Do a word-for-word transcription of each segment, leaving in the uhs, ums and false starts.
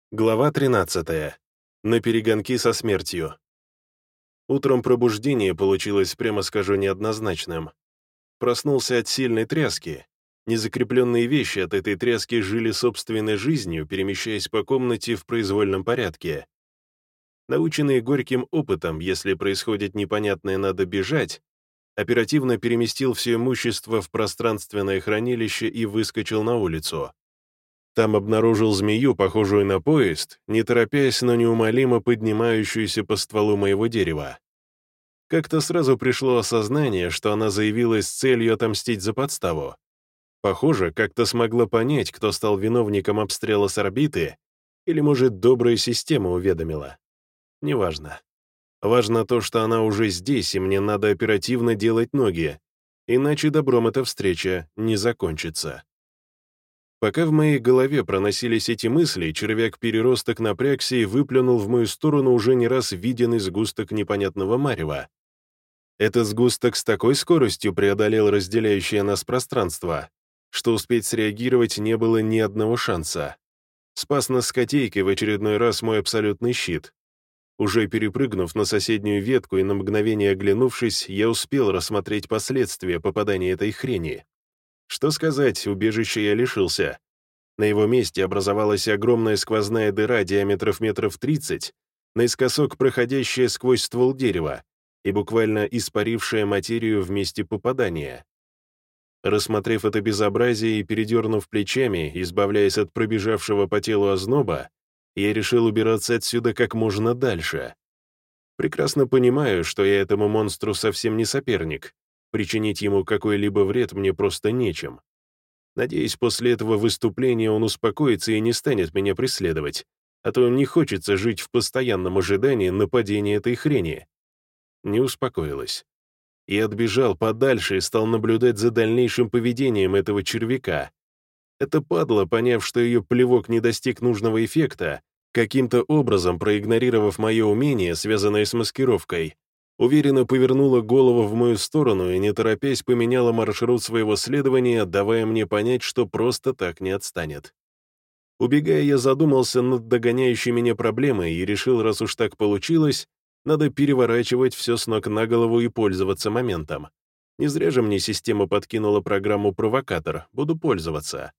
Глава тринадцатая. На перегонки со смертью. Утром пробуждение получилось, прямо скажу, неоднозначным. Проснулся от сильной тряски. Незакрепленные вещи от этой тряски жили собственной жизнью, перемещаясь по комнате в произвольном порядке. Наученный горьким опытом, если происходит непонятное, надо бежать, оперативно переместил все имущество в пространственное хранилище и выскочил на улицу. Там обнаружил змею, похожую на поезд, не торопясь, но неумолимо поднимающуюся по стволу моего дерева. Как-то сразу пришло осознание, что она заявилась с целью отомстить за подставу. Похоже, как-то смогла понять, кто стал виновником обстрела с орбиты, или, может, добрая система уведомила. Неважно. Важно то, что она уже здесь, и мне надо оперативно делать ноги, иначе добром эта встреча не закончится. Пока в моей голове проносились эти мысли, червяк-переросток напрягся и выплюнул в мою сторону уже не раз виденный сгусток непонятного марева. Этот сгусток с такой скоростью преодолел разделяющее нас пространство, что успеть среагировать не было ни одного шанса. Спас нас с котейкой в очередной раз мой абсолютный щит. Уже перепрыгнув на соседнюю ветку и на мгновение оглянувшись, я успел рассмотреть последствия попадания этой хрени. Что сказать, убежища я лишился. На его месте образовалась огромная сквозная дыра диаметров метров тридцать, наискосок проходящая сквозь ствол дерева и буквально испарившая материю в месте попадания. Рассмотрев это безобразие и передернув плечами, избавляясь от пробежавшего по телу озноба, я решил убираться отсюда как можно дальше. Прекрасно понимаю, что я этому монстру совсем не соперник. Причинить ему какой-либо вред мне просто нечем. Надеюсь, после этого выступления он успокоится и не станет меня преследовать, а то не хочется жить в постоянном ожидании нападения этой хрени. Не успокоилась. Я отбежал подальше и стал наблюдать за дальнейшим поведением этого червяка. Это падла, поняв, что ее плевок не достиг нужного эффекта, каким-то образом проигнорировав мое умение, связанное с маскировкой, уверенно повернула голову в мою сторону и, не торопясь, поменяла маршрут своего следования, давая мне понять, что просто так не отстанет. Убегая, я задумался над догоняющей меня проблемой и решил, раз уж так получилось, надо переворачивать все с ног на голову и пользоваться моментом. Не зря же мне система подкинула программу «Провокатор», буду пользоваться.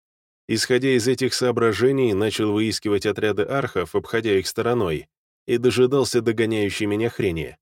Исходя из этих соображений, начал выискивать отряды архов, обходя их стороной, и дожидался догоняющей меня хрени.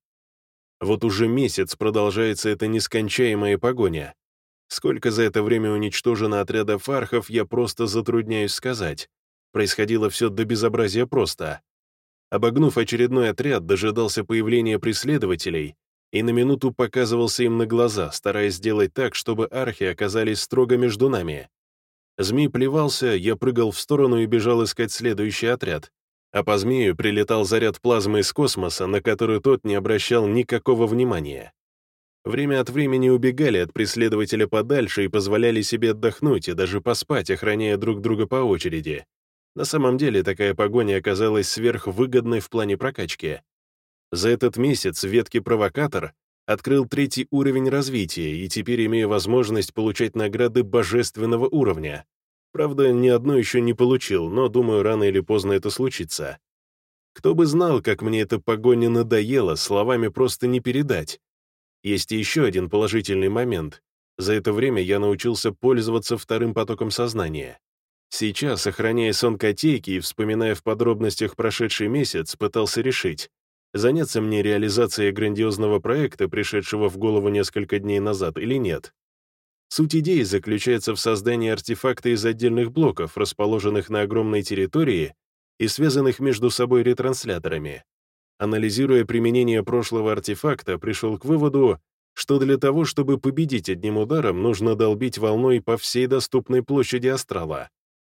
Вот уже месяц продолжается эта нескончаемая погоня. Сколько за это время уничтожено отрядов архов, я просто затрудняюсь сказать. Происходило все до безобразия просто. Обогнув очередной отряд, дожидался появления преследователей и на минуту показывался им на глаза, стараясь сделать так, чтобы архи оказались строго между нами. Змей плевался, я прыгал в сторону и бежал искать следующий отряд. А по змею прилетал заряд плазмы из космоса, на который тот не обращал никакого внимания. Время от времени убегали от преследователя подальше и позволяли себе отдохнуть и даже поспать, охраняя друг друга по очереди. На самом деле такая погоня оказалась сверхвыгодной в плане прокачки. За этот месяц в ветке «Провокатор» открыл третий уровень развития и теперь имею возможность получать награды божественного уровня. Правда, ни одно еще не получил, но, думаю, рано или поздно это случится. Кто бы знал, как мне эта погоня надоела, словами просто не передать. Есть и еще один положительный момент. За это время я научился пользоваться вторым потоком сознания. Сейчас, сохраняя сон котейки и вспоминая в подробностях прошедший месяц, пытался решить, заняться мне реализацией грандиозного проекта, пришедшего в голову несколько дней назад, или нет. Суть идеи заключается в создании артефакта из отдельных блоков, расположенных на огромной территории и связанных между собой ретрансляторами. Анализируя применение прошлого артефакта, пришел к выводу, что для того, чтобы победить одним ударом, нужно долбить волной по всей доступной площади астрала.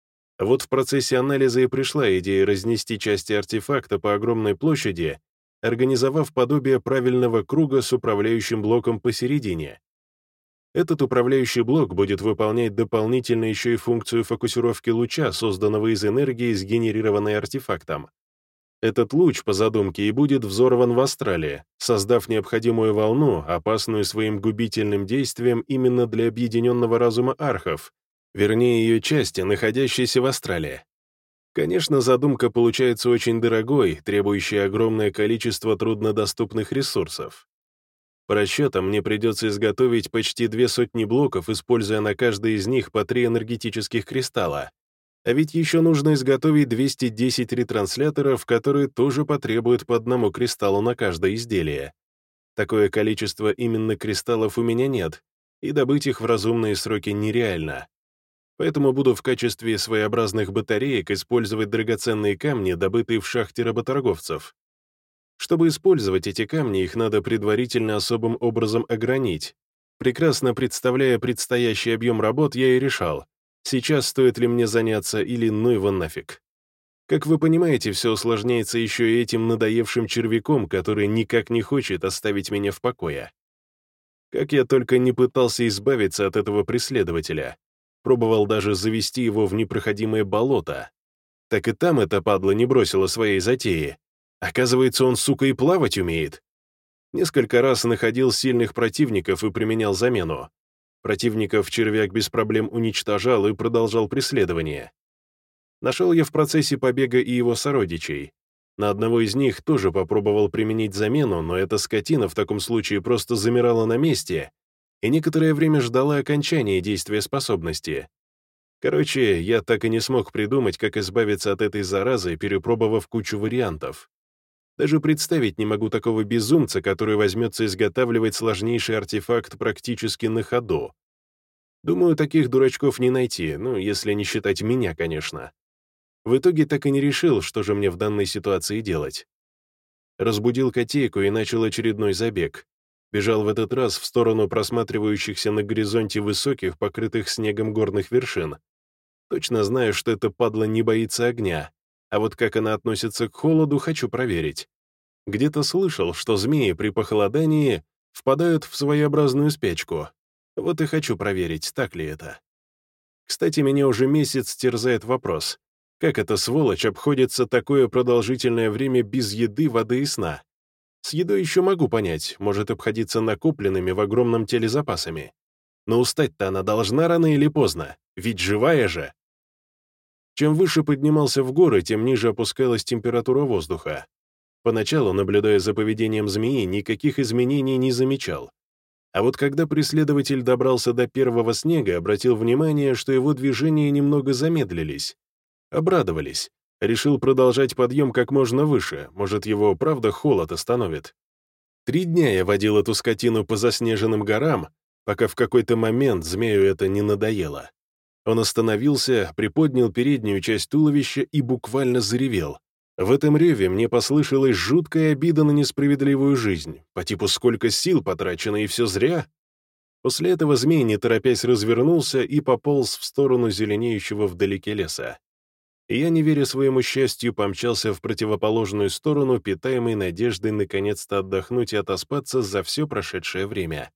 Вот в процессе анализа и пришла идея разнести части артефакта по огромной площади, организовав подобие правильного круга с управляющим блоком посередине. Этот управляющий блок будет выполнять дополнительно еще и функцию фокусировки луча, созданного из энергии, сгенерированной артефактом. Этот луч, по задумке, и будет взорван в астрале, создав необходимую волну, опасную своим губительным действием именно для объединенного разума архов, вернее ее части, находящейся в астрале. Конечно, задумка получается очень дорогой, требующей огромное количество труднодоступных ресурсов. По расчетам, мне придется изготовить почти две сотни блоков, используя на каждый из них по три энергетических кристалла. А ведь еще нужно изготовить двести десять ретрансляторов, которые тоже потребуют по одному кристаллу на каждое изделие. Такое количество именно кристаллов у меня нет, и добыть их в разумные сроки нереально. Поэтому буду в качестве своеобразных батареек использовать драгоценные камни, добытые в шахте работорговцев. Чтобы использовать эти камни, их надо предварительно особым образом огранить. Прекрасно представляя предстоящий объем работ, я и решал, сейчас стоит ли мне заняться или ну его нафиг. Как вы понимаете, все усложняется еще и этим надоевшим червяком, который никак не хочет оставить меня в покое. Как я только не пытался избавиться от этого преследователя. Пробовал даже завести его в непроходимое болото. Так и там эта падла не бросила своей затеи. Оказывается, он, сука, и плавать умеет. Несколько раз находил сильных противников и применял замену. Противников червяк без проблем уничтожал и продолжал преследование. Нашел я в процессе побега и его сородичей. На одного из них тоже попробовал применить замену, но эта скотина в таком случае просто замирала на месте и некоторое время ждала окончания действия способности. Короче, я так и не смог придумать, как избавиться от этой заразы, перепробовав кучу вариантов. Даже представить не могу такого безумца, который возьмется изготавливать сложнейший артефакт практически на ходу. Думаю, таких дурачков не найти, ну, если не считать меня, конечно. В итоге так и не решил, что же мне в данной ситуации делать. Разбудил котейку и начал очередной забег. Бежал в этот раз в сторону просматривающихся на горизонте высоких, покрытых снегом горных вершин. Точно знаю, что эта падла не боится огня, а вот как она относится к холоду, хочу проверить. Где-то слышал, что змеи при похолодании впадают в своеобразную спячку. Вот и хочу проверить, так ли это. Кстати, меня уже месяц терзает вопрос, как эта сволочь обходится такое продолжительное время без еды, воды и сна. С едой еще могу понять, может обходиться накопленными в огромном теле запасами. Но устать-то она должна рано или поздно, ведь живая же. Чем выше поднимался в горы, тем ниже опускалась температура воздуха. Поначалу, наблюдая за поведением змеи, никаких изменений не замечал. А вот когда преследователь добрался до первого снега, обратил внимание, что его движения немного замедлились. Обрадовались. Решил продолжать подъем как можно выше, может, его, правда, холод остановит. Три дня я водил эту скотину по заснеженным горам, пока в какой-то момент змею это не надоело. Он остановился, приподнял переднюю часть туловища и буквально заревел. В этом реве мне послышалась жуткая обида на несправедливую жизнь, по типу «сколько сил потрачено, и все зря». После этого змей, не торопясь, развернулся и пополз в сторону зеленеющего вдалеке леса. И я, не веря своему счастью, помчался в противоположную сторону, питаемой надеждой наконец-то отдохнуть и отоспаться за все прошедшее время.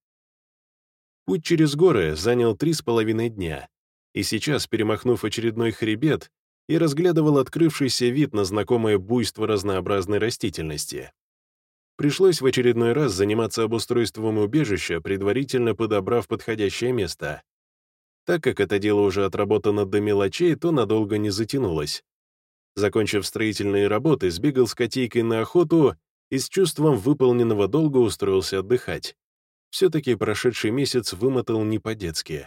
Путь через горы занял три с половиной дня, и сейчас, перемахнув очередной хребет, я разглядывал открывшийся вид на знакомое буйство разнообразной растительности. Пришлось в очередной раз заниматься обустройством убежища, предварительно подобрав подходящее место. Так как это дело уже отработано до мелочей, то надолго не затянулось. Закончив строительные работы, сбегал с котейкой на охоту и с чувством выполненного долга устроился отдыхать. Все-таки прошедший месяц вымотал не по-детски.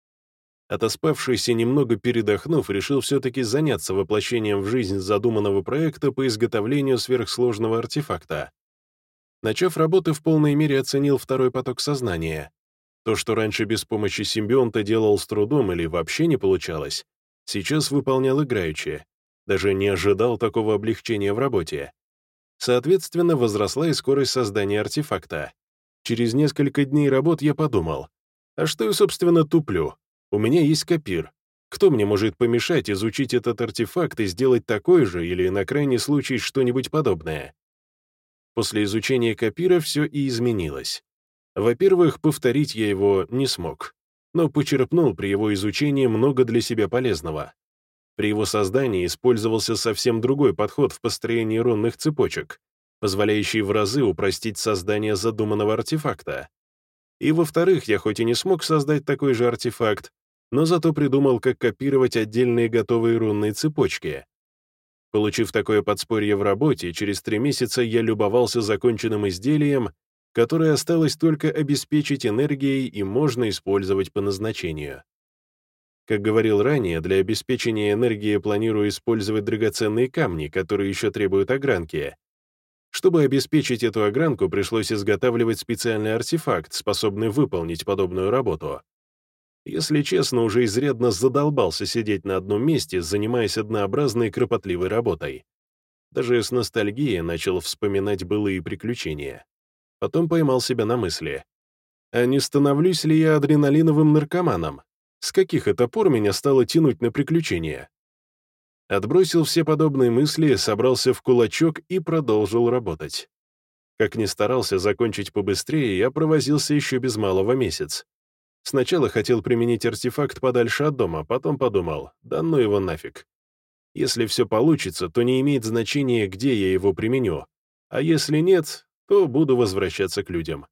Отоспавшись и немного передохнув, решил все-таки заняться воплощением в жизнь задуманного проекта по изготовлению сверхсложного артефакта. Начав работы, в полной мере оценил второй поток сознания. То, что раньше без помощи симбионта делал с трудом или вообще не получалось, сейчас выполнял играючи. Даже не ожидал такого облегчения в работе. Соответственно, возросла и скорость создания артефакта. Через несколько дней работ я подумал, а что я, собственно, туплю? У меня есть копир. Кто мне может помешать изучить этот артефакт и сделать такой же или, на крайний случай, что-нибудь подобное? После изучения копира все и изменилось. Во-первых, повторить я его не смог, но почерпнул при его изучении много для себя полезного. При его создании использовался совсем другой подход в построении рунных цепочек, позволяющий в разы упростить создание задуманного артефакта. И во-вторых, я хоть и не смог создать такой же артефакт, но зато придумал, как копировать отдельные готовые рунные цепочки. Получив такое подспорье в работе, через три месяца я любовался законченным изделием, которое осталось только обеспечить энергией и можно использовать по назначению. Как говорил ранее, для обеспечения энергии планирую использовать драгоценные камни, которые еще требуют огранки. Чтобы обеспечить эту огранку, пришлось изготавливать специальный артефакт, способный выполнить подобную работу. Если честно, уже изрядно задолбался сидеть на одном месте, занимаясь однообразной и кропотливой работой. Даже с ностальгией начал вспоминать былые приключения. Потом поймал себя на мысли. А не становлюсь ли я адреналиновым наркоманом? С каких это пор меня стало тянуть на приключения? Отбросил все подобные мысли, собрался в кулачок и продолжил работать. Как ни старался закончить побыстрее, я провозился еще без малого месяц. Сначала хотел применить артефакт подальше от дома, потом подумал, да ну его нафиг. Если все получится, то не имеет значения, где я его применю, а если нет, то буду возвращаться к людям.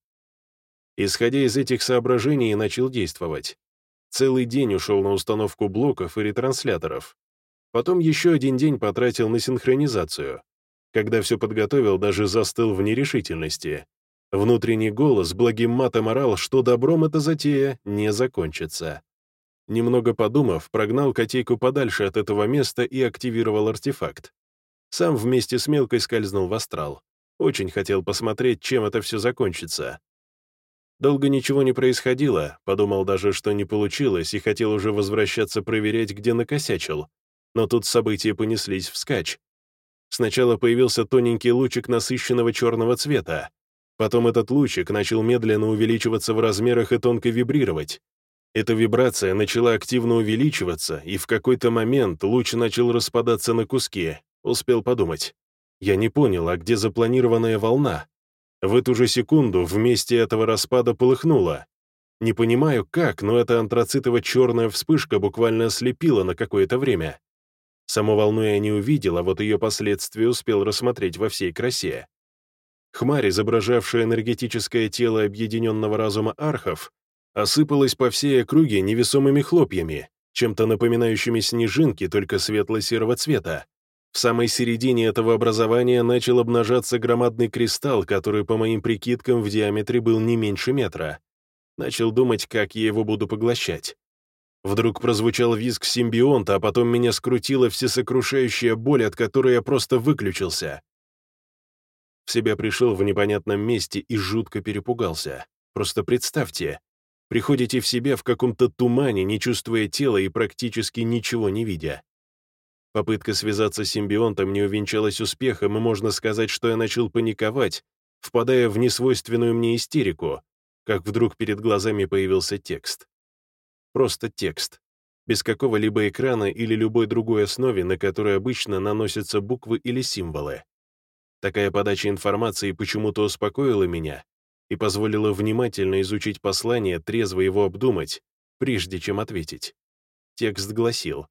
Исходя из этих соображений, начал действовать. Целый день ушел на установку блоков и ретрансляторов. Потом еще один день потратил на синхронизацию. Когда все подготовил, даже застыл в нерешительности. Внутренний голос благим матом орал, что добром эта затея не закончится. Немного подумав, прогнал котейку подальше от этого места и активировал артефакт. Сам вместе с мелкой скользнул в астрал. Очень хотел посмотреть, чем это все закончится. Долго ничего не происходило, подумал даже, что не получилось, и хотел уже возвращаться проверять, где накосячил. Но тут события понеслись вскачь. Сначала появился тоненький лучик насыщенного черного цвета. Потом этот лучик начал медленно увеличиваться в размерах и тонко вибрировать. Эта вибрация начала активно увеличиваться, и в какой-то момент луч начал распадаться на куски. Успел подумать. Я не понял, а где запланированная волна? В эту же секунду в месте этого распада полыхнуло. Не понимаю, как, но эта антрацитово-черная вспышка буквально ослепила на какое-то время. Саму волну я не увидел, а вот ее последствия успел рассмотреть во всей красе. Хмарь, изображавшая энергетическое тело объединенного разума архов, осыпалась по всей округе невесомыми хлопьями, чем-то напоминающими снежинки, только светло-серого цвета. В самой середине этого образования начал обнажаться громадный кристалл, который, по моим прикидкам, в диаметре был не меньше метра. Начал думать, как я его буду поглощать. Вдруг прозвучал визг симбионта, а потом меня скрутила всесокрушающая боль, от которой я просто выключился. В себя пришел в непонятном месте и жутко перепугался. Просто представьте, приходите в себя в каком-то тумане, не чувствуя тела и практически ничего не видя. Попытка связаться с симбионтом не увенчалась успехом, и можно сказать, что я начал паниковать, впадая в несвойственную мне истерику, как вдруг перед глазами появился текст. Просто текст, без какого-либо экрана или любой другой основе, на которой обычно наносятся буквы или символы. Такая подача информации почему-то успокоила меня и позволила внимательно изучить послание, трезво его обдумать, прежде чем ответить. Текст гласил: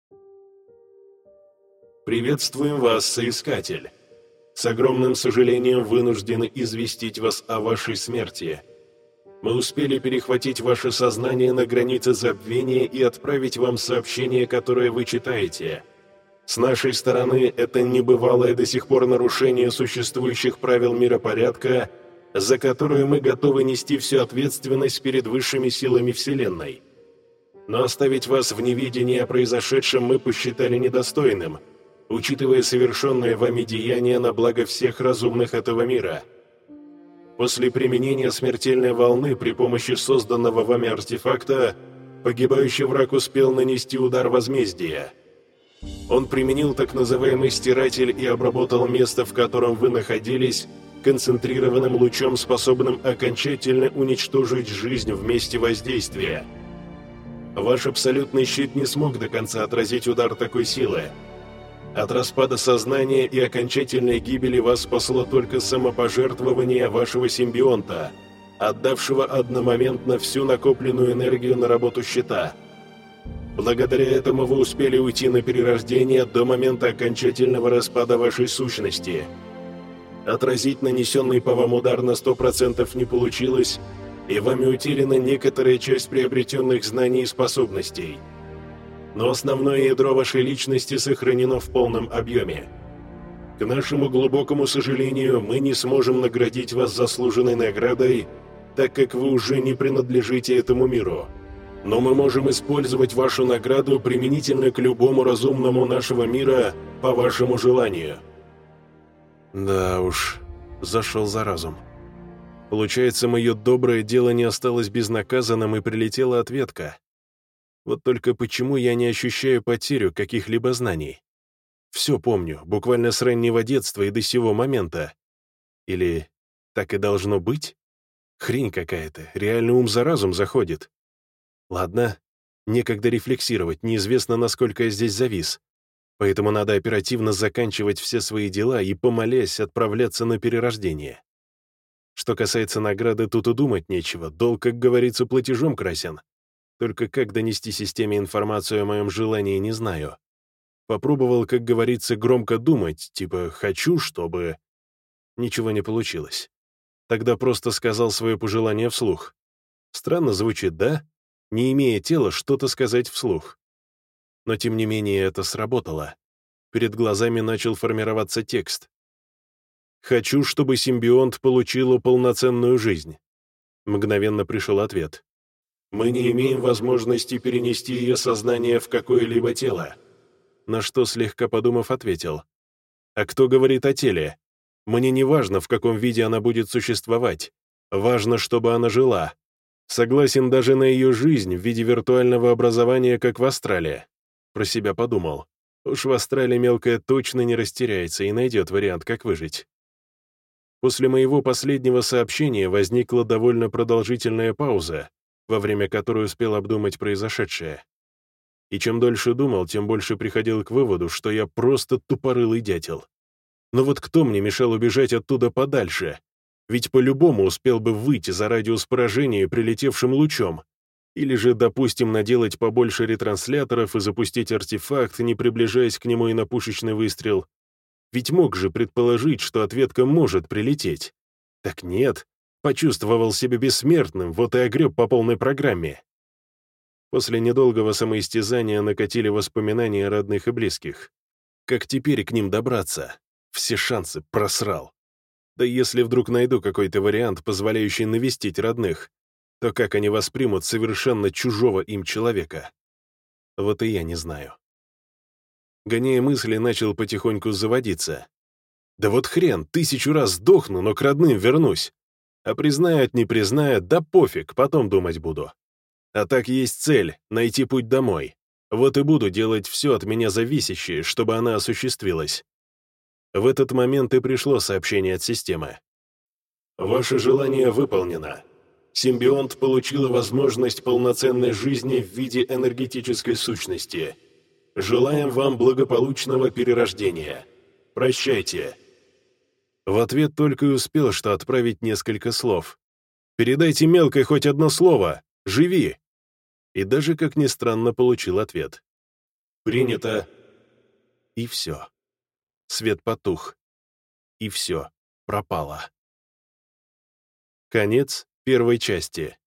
«Приветствуем вас, соискатель. С огромным сожалением вынуждены известить вас о вашей смерти. Мы успели перехватить ваше сознание на границе забвения и отправить вам сообщение, которое вы читаете. С нашей стороны это небывалое до сих пор нарушение существующих правил миропорядка, за которое мы готовы нести всю ответственность перед высшими силами Вселенной. Но оставить вас в неведении о произошедшем мы посчитали недостойным, учитывая совершенное вами деяние на благо всех разумных этого мира. После применения смертельной волны при помощи созданного вами артефакта погибающий враг успел нанести удар возмездия. Он применил так называемый стиратель и обработал место, в котором вы находились, концентрированным лучом, способным окончательно уничтожить жизнь в месте воздействия. Ваш абсолютный щит не смог до конца отразить удар такой силы. От распада сознания и окончательной гибели вас спасло только самопожертвование вашего симбионта, отдавшего одномоментно всю накопленную энергию на работу щита. Благодаря этому вы успели уйти на перерождение до момента окончательного распада вашей сущности. Отразить нанесенный по вам удар на сто процентов не получилось, и вами утеряна некоторая часть приобретенных знаний и способностей. но основное ядро вашей личности сохранено в полном объеме. К нашему глубокому сожалению, мы не сможем наградить вас заслуженной наградой, так как вы уже не принадлежите этому миру. Но мы можем использовать вашу награду применительно к любому разумному нашего мира по вашему желанию». Да уж, зашел за разум. Получается, мое доброе дело не осталось безнаказанным и прилетела ответка. Вот только почему я не ощущаю потерю каких-либо знаний? Все помню, буквально с раннего детства и до сего момента. Или так и должно быть? Хрень какая-то, реально ум за разум заходит. Ладно, некогда рефлексировать, неизвестно, насколько я здесь завис. Поэтому надо оперативно заканчивать все свои дела и, помолясь, отправляться на перерождение. Что касается награды, тут и думать нечего, долг, как говорится, платежом красен. Только как донести системе информацию о моем желании, не знаю. Попробовал, как говорится, громко думать, типа «хочу, чтобы...» Ничего не получилось. Тогда просто сказал свое пожелание вслух. Странно звучит, да? Не имея тела, что-то сказать вслух. Но тем не менее это сработало. Перед глазами начал формироваться текст. «Хочу, чтобы симбионт получила полноценную жизнь». Мгновенно пришел ответ. «Мы не имеем возможности перенести ее сознание в какое-либо тело». На что, слегка подумав, ответил. «А кто говорит о теле? Мне не важно, в каком виде она будет существовать. Важно, чтобы она жила. Согласен даже на ее жизнь в виде виртуального образования, как в астрале». Про себя подумал. Уж в астрале мелкая точно не растеряется и найдет вариант, как выжить. После моего последнего сообщения возникла довольно продолжительная пауза, во время которой успел обдумать произошедшее. И чем дольше думал, тем больше приходил к выводу, что я просто тупорылый дятел. Но вот кто мне мешал убежать оттуда подальше? Ведь по-любому успел бы выйти за радиус поражения прилетевшим лучом. Или же, допустим, наделать побольше ретрансляторов и запустить артефакт, не приближаясь к нему и на пушечный выстрел. Ведь мог же предположить, что ответка может прилететь. Так нет, почувствовал себя бессмертным, вот и огреб по полной программе. После недолгого самоистязания накатили воспоминания о родных и близких. Как теперь к ним добраться? Все шансы просрал. Да если вдруг найду какой-то вариант, позволяющий навестить родных, то как они воспримут совершенно чужого им человека? Вот и я не знаю. Гоняя мысли, начал потихоньку заводиться. Да вот хрен, тысячу раз сдохну, но к родным вернусь. А признают, не признают, да пофиг, потом думать буду. А так есть цель — найти путь домой. Вот и буду делать все от меня зависящее, чтобы она осуществилась. В этот момент и пришло сообщение от системы. «Ваше желание выполнено. Симбионт получила возможность полноценной жизни в виде энергетической сущности. Желаем вам благополучного перерождения. Прощайте». В ответ только и успел, что отправить несколько слов. «Передайте мелкой хоть одно слово. Живи!» И даже, как ни странно, получил ответ. «Принято». И все. Свет потух. И все. Пропало. Конец первой части.